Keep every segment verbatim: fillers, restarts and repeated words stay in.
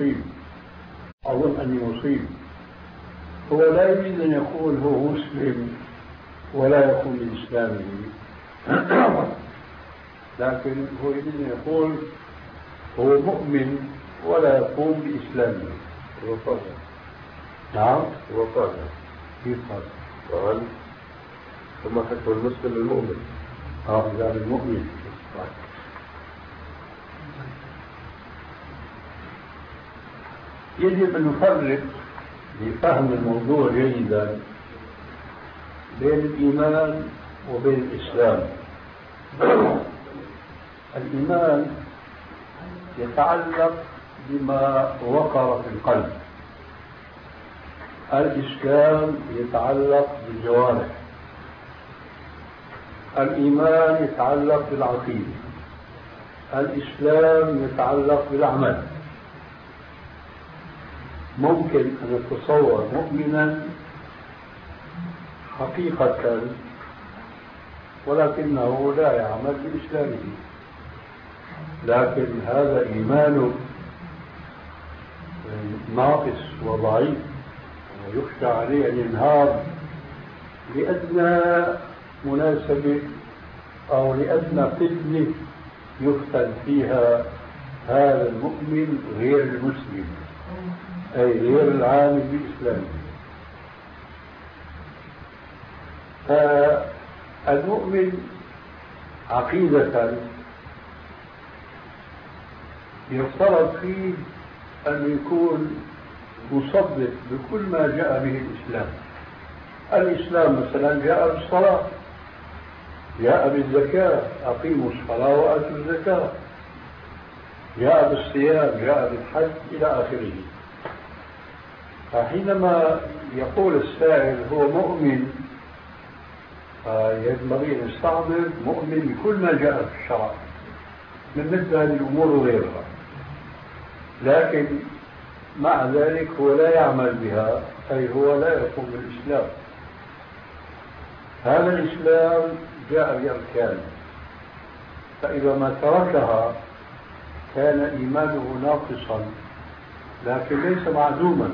مصيب، أظن أني مصيب. هو لا يريد أن يقول هو مسلم ولا يقوم بإسلامه، لكن هو يريد أن يقول هو مؤمن ولا يقوم بإسلامه. وقال نعم وقال كيف قال؟ قال ثم حكم المسلم المؤمن. اه إذا المؤمن يجب أن نفرق لفهم الموضوع جيدا بين الإيمان وبين الإسلام. الإيمان يتعلق بما وقر في القلب، الإسلام يتعلق بالجوارح. الإيمان يتعلق بالعقيدة، الإسلام يتعلق بالعمل. ممكن أن نتصور مؤمنا حقيقة ولكنه لا يعمل بإسلامه، لكن هذا إيمانه ناقص وضعيف ويخشى عليه أن ينهار لأدنى مناسبة أو لأدنى فتنة يفتن فيها هذا المؤمن غير المسلم، أي غير العامل بإسلامه. فالمؤمن عقيدة يفترض فيه أن يكون مصدق بكل ما جاء به الإسلام. الإسلام مثلا جاء بالصلاة، جاء بالزكاة، أقيموا الصلاة وآتوا الزكاة، جاء بالصيام، جاء بالحج إلى آخره. فحينما يقول السائل هو مؤمن، ينبغي أن يستحضر مؤمن بكل ما جاء في الشرع من مثل هذه الأمور وغيرها، لكن مع ذلك هو لا يعمل بها، أي هو لا يقوم بالإسلام. هذا الإسلام جاء بأركان، فإذا ما تركها كان إيمانه ناقصا لكن ليس معدوما.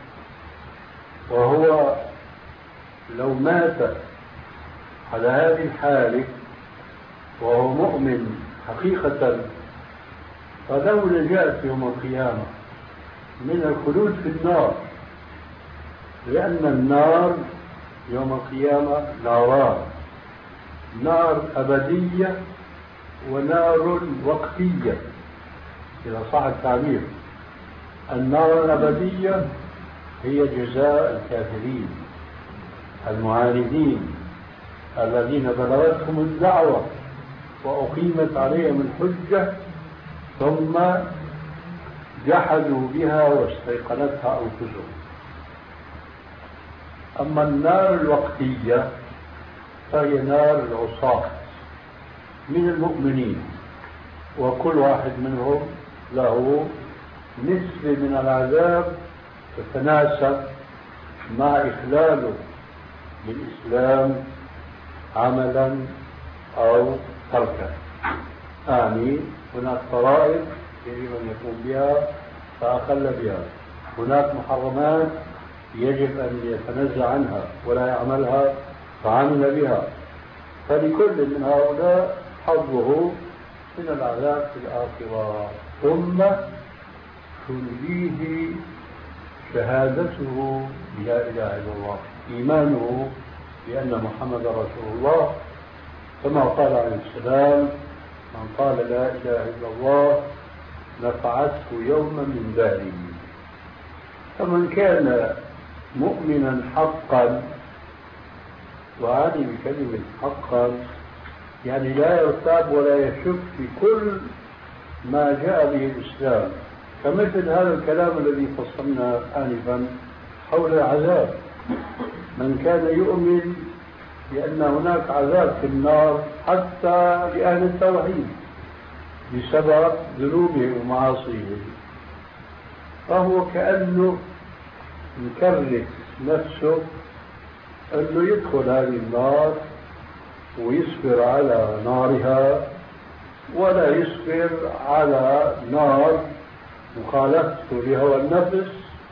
وهو لو مات على هذه الحالة وهو مؤمن حقيقة فله نجاة يوم القيامة من الخلود في النار، لأن النار يوم القيامة ناران، نار أبدية ونار وقتية إذا صح التعبير. النار الأبدية هي جزاء الكافرين المعاندين الذين بلغتهم الدعوة وأقيمت عليهم الحجة ثم جحدوا بها واستيقنتها أنفسهم. أما النار الوقتية فهي نار العصاة من المؤمنين، وكل واحد منهم له نسبة من العذاب تتناسب مع إخلاله بالإسلام عملا أو تركا. أعني هناك فرائض يجب أن يقوم بها فأخل بها، هناك محرمات يجب أن يتنزه عنها ولا يعملها فعمل بها، فلكل من هؤلاء حظه من العذاب في الآخرة. ثم تنجيه شهادته لا إله إلا الله، إيمانه بأن محمد رسول الله، كما قال عليه السلام: من قال لا إله إلا الله نفعته يوما من داره. فمن كان مؤمنا حقا، وهذه بكلمة حقا يعني لا يرتاب ولا يشك في كل ما جاء به الإسلام، كمثل هذا الكلام الذي فصلنا آنفا حول العذاب. من كان يؤمن بأن هناك عذاب في النار حتى لأهل التوحيد بسبب ذنوبه ومعاصيه، فهو كأنه يكرس نفسه أنه يدخل هذه النار ويصبر على نارها ولا يصبر على نار مخالفته لهوى النفس،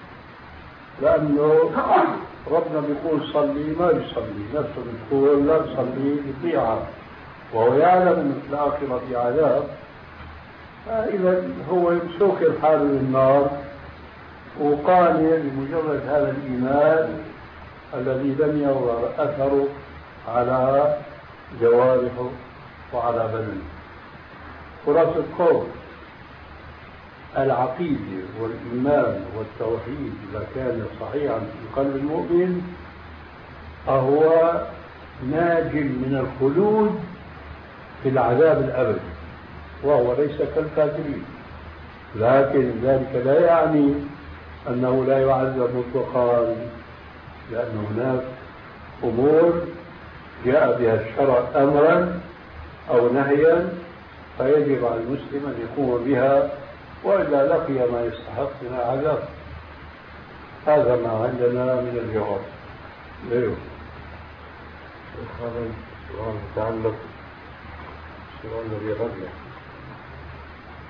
لأنه ربنا بيقول صلي ما يصلي، نفسه بتقول لا صلي يطيعها، وهو يعلم أن في الآخرة في عذاب. فإذا هو سوكر حاله للنار وقانع بمجرد هذا الإيمان الذي لم يظهر أثره على جوارحه وعلى بدنه. خلاصة القول، العقيدة والإيمان والتوحيد إذا كان صحيحا في قلب المؤمن فهو ناج من الخلود في العذاب الأبدي، وهو ليس كالكافرين. لكن ذلك لا يعني أنه لا يعذب مطلقا، لأن هناك أمور جاء بها الشرع أمرا أو نهيا فيجب على المسلم أن يقوم بها، وإذا لقي ما يستحق من عذاب. هذا ما عندنا من الجواب. ايوه هذا سؤال متعلق سؤال الذي قبله